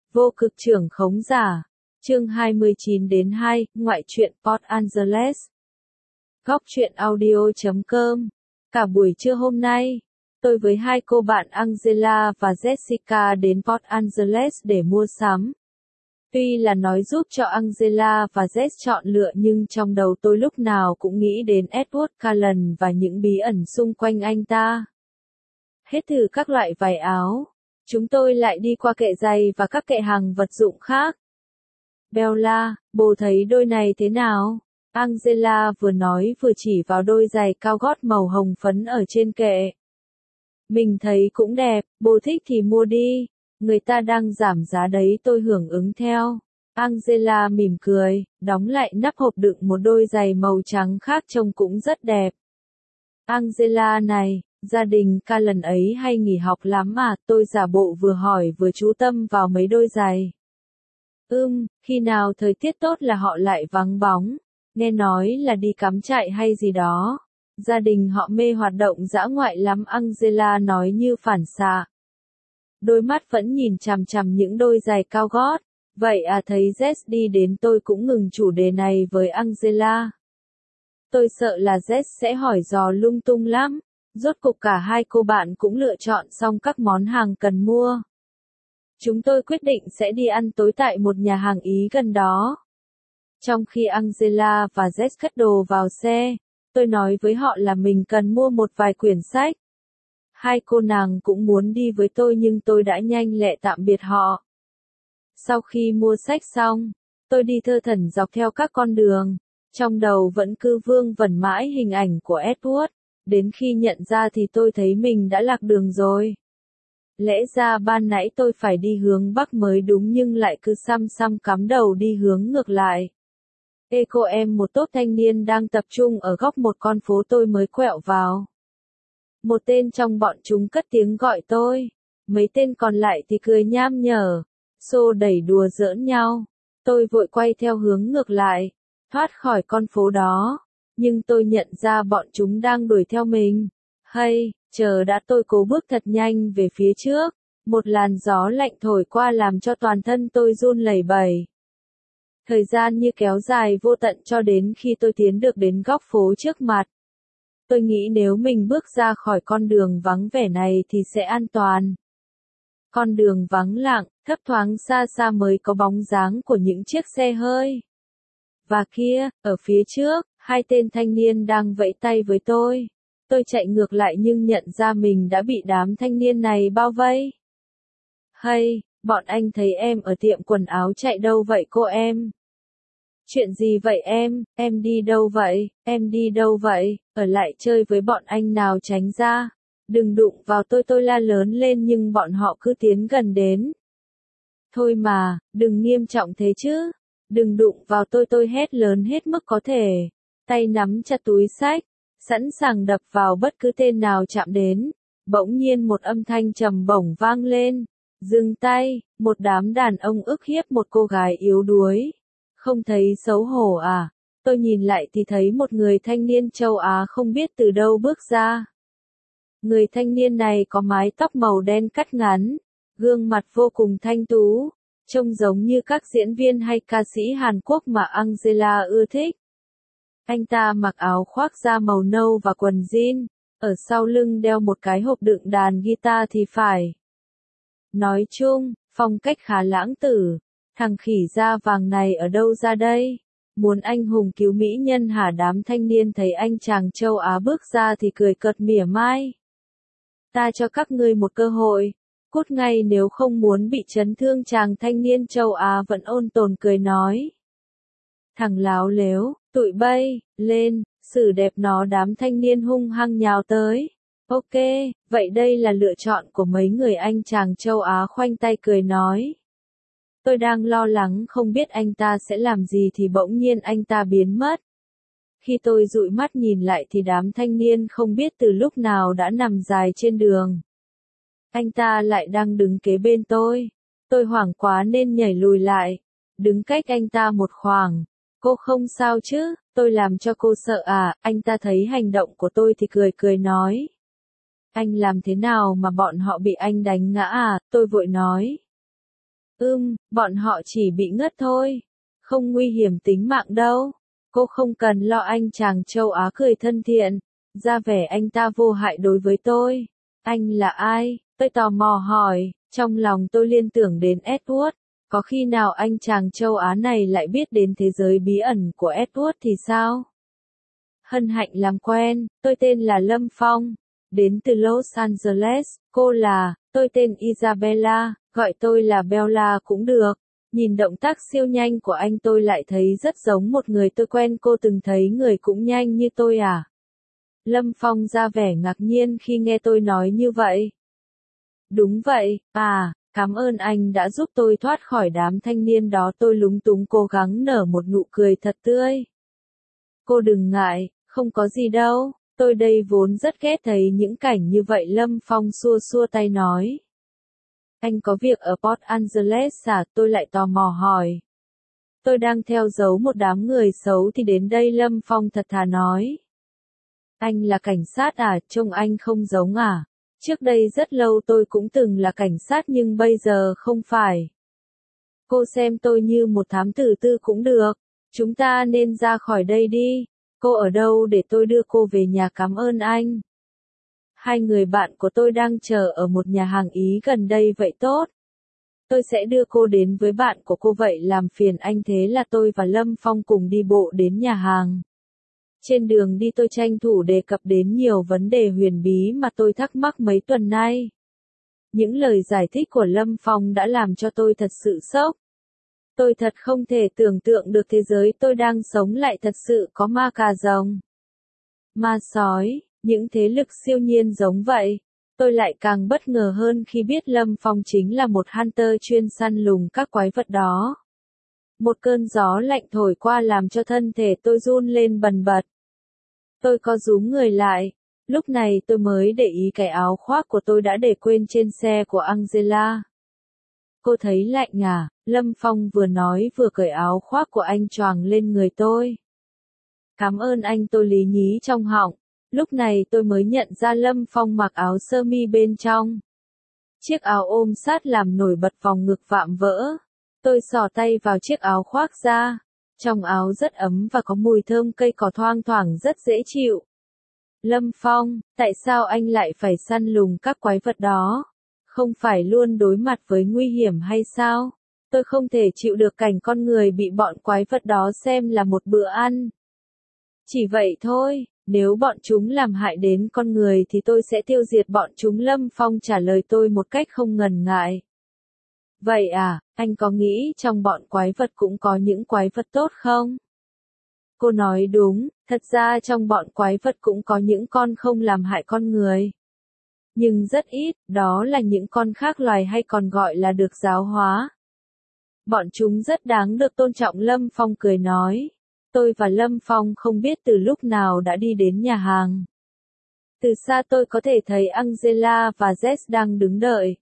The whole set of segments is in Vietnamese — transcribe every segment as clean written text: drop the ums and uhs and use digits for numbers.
Vô cực trưởng khống giả. Chương 29-2, ngoại truyện Port Angeles. Góc truyện audio.com. Cả buổi trưa hôm nay, tôi với hai cô bạn Angela và Jessica đến Port Angeles để mua sắm. Tuy là nói giúp cho Angela và Jess chọn lựa nhưng trong đầu tôi lúc nào cũng nghĩ đến Edward Cullen và những bí ẩn xung quanh anh ta. Hết thử các loại váy áo, chúng tôi lại đi qua kệ giày và các kệ hàng vật dụng khác. Bella, bố thấy đôi này thế nào? Angela vừa nói vừa chỉ vào đôi giày cao gót màu hồng phấn ở trên kệ. Mình thấy cũng đẹp, bố thích thì mua đi. Người ta đang giảm giá đấy, tôi hưởng ứng theo. Angela mỉm cười, đóng lại nắp hộp đựng một đôi giày màu trắng khác trông cũng rất đẹp. Angela này, gia đình Cullen ấy hay nghỉ học lắm mà, tôi giả bộ vừa hỏi vừa chú tâm vào mấy đôi giày. Khi nào thời tiết tốt là họ lại vắng bóng, nghe nói là đi cắm trại hay gì đó. Gia đình họ mê hoạt động dã ngoại lắm, Angela nói như phản xạ. Đôi mắt vẫn nhìn chằm chằm những đôi giày cao gót. Vậy à, thấy Jess đi đến tôi cũng ngừng chủ đề này với Angela. Tôi sợ là Jess sẽ hỏi dò lung tung lắm. Rốt cục cả hai cô bạn cũng lựa chọn xong các món hàng cần mua. Chúng tôi quyết định sẽ đi ăn tối tại một nhà hàng Ý gần đó. Trong khi Angela và Jess cất đồ vào xe, tôi nói với họ là mình cần mua một vài quyển sách. Hai cô nàng cũng muốn đi với tôi nhưng tôi đã nhanh lẹ tạm biệt họ. Sau khi mua sách xong, tôi đi thơ thẩn dọc theo các con đường. Trong đầu vẫn cứ vương vẩn mãi hình ảnh của Edward. Đến khi nhận ra thì tôi thấy mình đã lạc đường rồi. Lẽ ra ban nãy tôi phải đi hướng Bắc mới đúng nhưng lại cứ xăm xăm cắm đầu đi hướng ngược lại. Cô em, một tốp thanh niên đang tập trung ở góc một con phố tôi mới quẹo vào. Một tên trong bọn chúng cất tiếng gọi tôi. Mấy tên còn lại thì cười nham nhở, xô đẩy đùa giỡn nhau. Tôi vội quay theo hướng ngược lại, thoát khỏi con phố đó. Nhưng tôi nhận ra bọn chúng đang đuổi theo mình. Chờ đã, tôi cố bước thật nhanh về phía trước. Một làn gió lạnh thổi qua làm cho toàn thân tôi run lẩy bẩy. Thời gian như kéo dài vô tận cho đến khi tôi tiến được đến góc phố trước mặt. Tôi nghĩ nếu mình bước ra khỏi con đường vắng vẻ này thì sẽ an toàn. Con đường vắng lặng, thấp thoáng xa xa mới có bóng dáng của những chiếc xe hơi. Và kia, ở phía trước, hai tên thanh niên đang vẫy tay với tôi. Tôi chạy ngược lại nhưng nhận ra mình đã bị đám thanh niên này bao vây. Bọn anh thấy em ở tiệm quần áo, chạy đâu vậy cô em? Chuyện gì vậy em đi đâu vậy, ở lại chơi với bọn anh nào, tránh ra. Đừng đụng vào tôi la lớn lên nhưng bọn họ cứ tiến gần đến. Thôi mà, đừng nghiêm trọng thế chứ. Đừng đụng vào tôi hét lớn hết mức có thể. Tay nắm chặt túi xách, sẵn sàng đập vào bất cứ tên nào chạm đến. Bỗng nhiên một âm thanh trầm bổng vang lên. Dừng tay, một đám đàn ông ức hiếp một cô gái yếu đuối. Không thấy xấu hổ à? Tôi nhìn lại thì thấy một người thanh niên châu Á không biết từ đâu bước ra. Người thanh niên này có mái tóc màu đen cắt ngắn, gương mặt vô cùng thanh tú, trông giống như các diễn viên hay ca sĩ Hàn Quốc mà Angela ưa thích. Anh ta mặc áo khoác da màu nâu và quần jean, ở sau lưng đeo một cái hộp đựng đàn guitar thì phải. Nói chung, phong cách khá lãng tử. Thằng khỉ da vàng này ở đâu ra đây? Muốn anh hùng cứu mỹ nhân hả? Đám thanh niên thấy anh chàng châu Á bước ra thì cười cợt mỉa mai. Ta cho các ngươi một cơ hội. Cút ngay nếu không muốn bị chấn thương. Chàng thanh niên châu Á vẫn ôn tồn cười nói. Thằng láo lếu, tụi bay, lên, xử đẹp nó. Đám thanh niên hung hăng nhào tới. Ok, vậy đây là lựa chọn của mấy người. Anh chàng châu Á khoanh tay cười nói. Tôi đang lo lắng không biết anh ta sẽ làm gì thì bỗng nhiên anh ta biến mất. Khi tôi dụi mắt nhìn lại thì đám thanh niên không biết từ lúc nào đã nằm dài trên đường. Anh ta lại đang đứng kế bên tôi. Tôi hoảng quá nên nhảy lùi lại, đứng cách anh ta một khoảng. Cô không sao chứ, tôi làm cho cô sợ à? Anh ta thấy hành động của tôi thì cười nói. Anh làm thế nào mà bọn họ bị anh đánh ngã à? Tôi vội nói. Bọn họ chỉ bị ngất thôi. Không nguy hiểm tính mạng đâu. Cô không cần lo, anh chàng châu Á cười thân thiện. Ra vẻ anh ta vô hại đối với tôi. Anh là ai? Tôi tò mò hỏi. Trong lòng tôi liên tưởng đến Edward. Có khi nào anh chàng châu Á này lại biết đến thế giới bí ẩn của Edward thì sao? Hân hạnh làm quen, tôi tên là Lâm Phong. Đến từ Los Angeles, tôi tên Isabella, gọi tôi là Bella cũng được. Nhìn động tác siêu nhanh của anh tôi lại thấy rất giống một người tôi quen. Cô từng thấy người cũng nhanh như tôi à? Lâm Phong ra vẻ ngạc nhiên khi nghe tôi nói như vậy. Đúng vậy, cảm ơn anh đã giúp tôi thoát khỏi đám thanh niên đó. Tôi lúng túng cố gắng nở một nụ cười thật tươi. Cô đừng ngại, không có gì đâu, tôi đây vốn rất ghét thấy những cảnh như vậy. Lâm Phong xua xua tay nói. Anh có việc ở Port Angeles à? Tôi lại tò mò hỏi. Tôi đang theo dấu một đám người xấu thì đến đây. Lâm Phong thật thà nói. Anh là cảnh sát à? Trông anh không giống à? Trước đây rất lâu tôi cũng từng là cảnh sát nhưng bây giờ không phải. Cô xem tôi như một thám tử tư cũng được. Chúng ta nên ra khỏi đây đi. Cô ở đâu để tôi đưa cô về nhà? Cảm ơn anh. Hai người bạn của tôi đang chờ ở một nhà hàng Ý gần đây. Vậy tốt. Tôi sẽ đưa cô đến với bạn của cô. Vậy làm phiền anh. Thế là tôi và Lâm Phong cùng đi bộ đến nhà hàng. Trên đường đi tôi tranh thủ đề cập đến nhiều vấn đề huyền bí mà tôi thắc mắc mấy tuần nay. Những lời giải thích của Lâm Phong đã làm cho tôi thật sự sốc. Tôi thật không thể tưởng tượng được thế giới tôi đang sống lại thật sự có ma cà rồng, ma sói, những thế lực siêu nhiên giống vậy. Tôi lại càng bất ngờ hơn khi biết Lâm Phong chính là một hunter chuyên săn lùng các quái vật đó. Một cơn gió lạnh thổi qua làm cho thân thể tôi run lên bần bật. Tôi co rúm người lại. Lúc này tôi mới để ý cái áo khoác của tôi đã để quên trên xe của Angela. Cô thấy lạnh à? Lâm Phong vừa nói vừa cởi áo khoác của anh choàng lên người tôi. Cảm ơn anh. Tôi lý nhí trong họng. Lúc này tôi mới nhận ra Lâm Phong mặc áo sơ mi bên trong. Chiếc áo ôm sát làm nổi bật vòng ngực vạm vỡ. Tôi xỏ tay vào chiếc áo khoác ra. Trong áo rất ấm và có mùi thơm cây cỏ thoang thoảng rất dễ chịu. Lâm Phong, tại sao anh lại phải săn lùng các quái vật đó? Không phải luôn đối mặt với nguy hiểm hay sao? Tôi không thể chịu được cảnh con người bị bọn quái vật đó xem là một bữa ăn. Chỉ vậy thôi, nếu bọn chúng làm hại đến con người thì tôi sẽ tiêu diệt bọn chúng. Lâm Phong trả lời tôi một cách không ngần ngại. Vậy à, anh có nghĩ trong bọn quái vật cũng có những quái vật tốt không? Cô nói đúng, thật ra trong bọn quái vật cũng có những con không làm hại con người. Nhưng rất ít, đó là những con khác loài hay còn gọi là được giáo hóa. Bọn chúng rất đáng được tôn trọng. Lâm Phong cười nói. Tôi và Lâm Phong không biết từ lúc nào đã đi đến nhà hàng. Từ xa tôi có thể thấy Angela và Jess đang đứng đợi.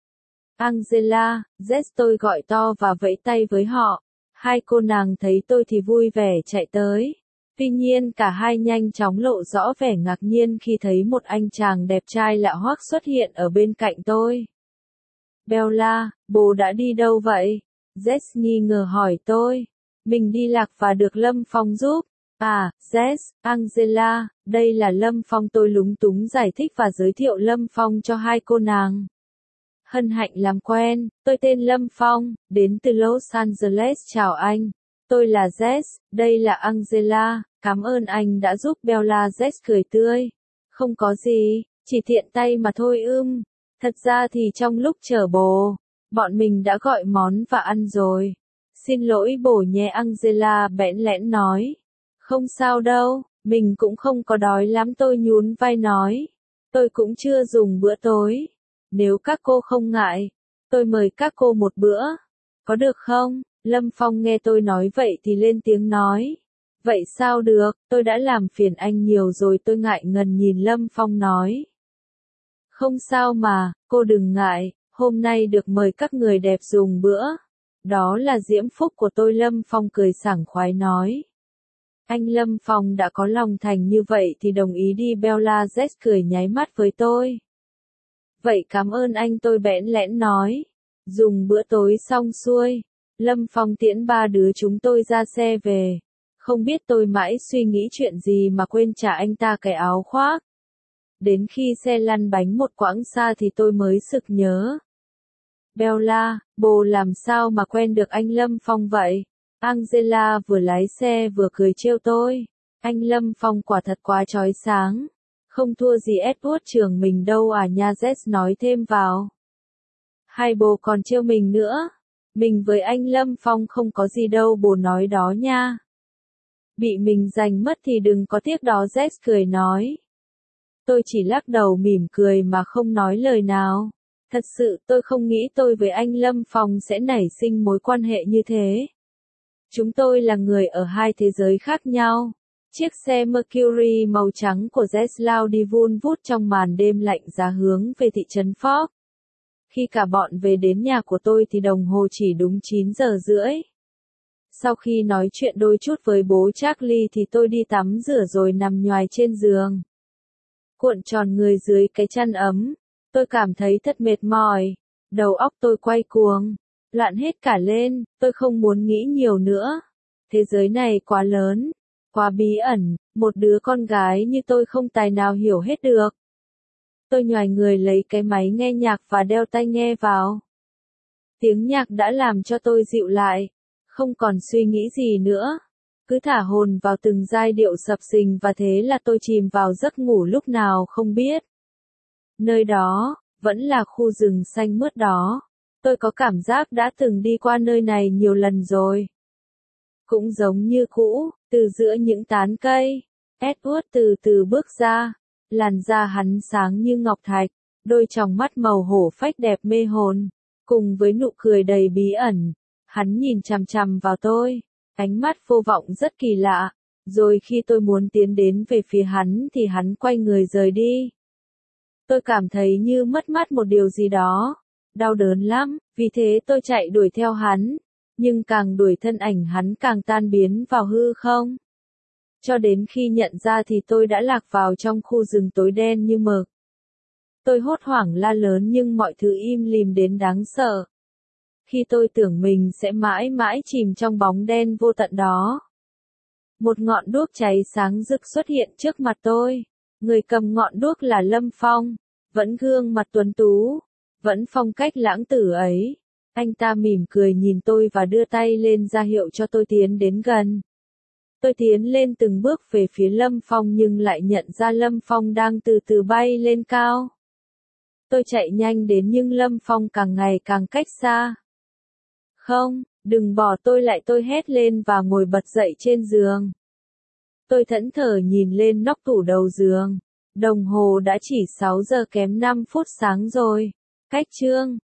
Angela, Jess, tôi gọi to và vẫy tay với họ. Hai cô nàng thấy tôi thì vui vẻ chạy tới. Tuy nhiên cả hai nhanh chóng lộ rõ vẻ ngạc nhiên khi thấy một anh chàng đẹp trai lạ hoắc xuất hiện ở bên cạnh tôi. Bella, bố đã đi đâu vậy? Jess nghi ngờ hỏi tôi. Mình đi lạc và được Lâm Phong giúp. À, Jess, Angela, đây là Lâm Phong. Tôi lúng túng giải thích và giới thiệu Lâm Phong cho hai cô nàng. Hân hạnh làm quen, tôi tên Lâm Phong, đến từ Los Angeles. Chào anh, tôi là Jess, đây là Angela, cảm ơn anh đã giúp Bella. Jess cười tươi. Không có gì, chỉ tiện tay mà thôi. Thật ra thì trong lúc chờ bồ, bọn mình đã gọi món và ăn rồi. Xin lỗi bồ nhé, Angela bẽn lẽn nói. Không sao đâu, mình cũng không có đói lắm. Tôi nhún vai nói. Tôi cũng chưa dùng bữa tối. Nếu các cô không ngại, tôi mời các cô một bữa. Có được không? Lâm Phong nghe tôi nói vậy thì lên tiếng nói. Vậy sao được, tôi đã làm phiền anh nhiều rồi. Tôi ngại ngần nhìn Lâm Phong nói. Không sao mà, cô đừng ngại, hôm nay được mời các người đẹp dùng bữa. Đó là diễm phúc của tôi. Lâm Phong cười sảng khoái nói. Anh Lâm Phong đã có lòng thành như vậy thì đồng ý đi. Bella. Jess cười nháy mắt với tôi. Vậy cảm ơn anh. Tôi bẽn lẽn nói. Dùng bữa tối xong xuôi, Lâm Phong tiễn ba đứa chúng tôi ra xe về. Không biết tôi mãi suy nghĩ chuyện gì mà quên trả anh ta cái áo khoác. Đến khi xe lăn bánh một quãng xa thì tôi mới sực nhớ. Bella, bồ làm sao mà quen được anh Lâm Phong vậy? Angela vừa lái xe vừa cười trêu tôi. Anh Lâm Phong quả thật quá chói sáng. Không thua gì Edward trường mình đâu à nha, Jess nói thêm vào. Hai bồ còn trêu mình nữa. Mình với anh Lâm Phong không có gì đâu bồ nói đó nha. Bị mình giành mất thì đừng có tiếc đó, Jess cười nói. Tôi chỉ lắc đầu mỉm cười mà không nói lời nào. Thật sự tôi không nghĩ tôi với anh Lâm Phong sẽ nảy sinh mối quan hệ như thế. Chúng tôi là người ở hai thế giới khác nhau. Chiếc xe Mercury màu trắng của Jess lao đi vun vút trong màn đêm lạnh giá hướng về thị trấn Fork. Khi cả bọn về đến nhà của tôi thì đồng hồ chỉ đúng 9 giờ rưỡi. Sau khi nói chuyện đôi chút với bố Charlie thì tôi đi tắm rửa rồi nằm nhoài trên giường. Cuộn tròn người dưới cái chăn ấm. Tôi cảm thấy thật mệt mỏi. Đầu óc tôi quay cuồng. Loạn hết cả lên, tôi không muốn nghĩ nhiều nữa. Thế giới này quá lớn, quá bí ẩn, một đứa con gái như tôi không tài nào hiểu hết được. Tôi nhoài người lấy cái máy nghe nhạc và đeo tai nghe vào. Tiếng nhạc đã làm cho tôi dịu lại, không còn suy nghĩ gì nữa. Cứ thả hồn vào từng giai điệu sập sình và thế là tôi chìm vào giấc ngủ lúc nào không biết. Nơi đó, vẫn là khu rừng xanh mướt đó. Tôi có cảm giác đã từng đi qua nơi này nhiều lần rồi. Cũng giống như cũ, từ giữa những tán cây, Edward từ từ bước ra. Làn da hắn sáng như ngọc thạch, đôi tròng mắt màu hổ phách đẹp mê hồn, cùng với nụ cười đầy bí ẩn. Hắn nhìn chằm chằm vào tôi, ánh mắt vô vọng rất kỳ lạ. Rồi khi tôi muốn tiến đến về phía hắn thì hắn quay người rời đi. Tôi cảm thấy như mất mát một điều gì đó. Đau đớn lắm, vì thế tôi chạy đuổi theo hắn. Nhưng càng đuổi thân ảnh hắn càng tan biến vào hư không. Cho đến khi nhận ra thì tôi đã lạc vào trong khu rừng tối đen như mực. Tôi hốt hoảng la lớn nhưng mọi thứ im lìm đến đáng sợ. Khi tôi tưởng mình sẽ mãi mãi chìm trong bóng đen vô tận đó. Một ngọn đuốc cháy sáng rực xuất hiện trước mặt tôi. Người cầm ngọn đuốc là Lâm Phong. Vẫn gương mặt tuấn tú. Vẫn phong cách lãng tử ấy. Anh ta mỉm cười nhìn tôi và đưa tay lên ra hiệu cho tôi tiến đến gần. Tôi tiến lên từng bước về phía Lâm Phong nhưng lại nhận ra Lâm Phong đang từ từ bay lên cao. Tôi chạy nhanh đến nhưng Lâm Phong càng ngày càng cách xa. Không, đừng bỏ tôi lại, tôi hét lên và ngồi bật dậy trên giường. Tôi thẫn thờ nhìn lên nóc tủ đầu giường. Đồng hồ đã chỉ 6 giờ kém 5 phút sáng rồi. Cách chương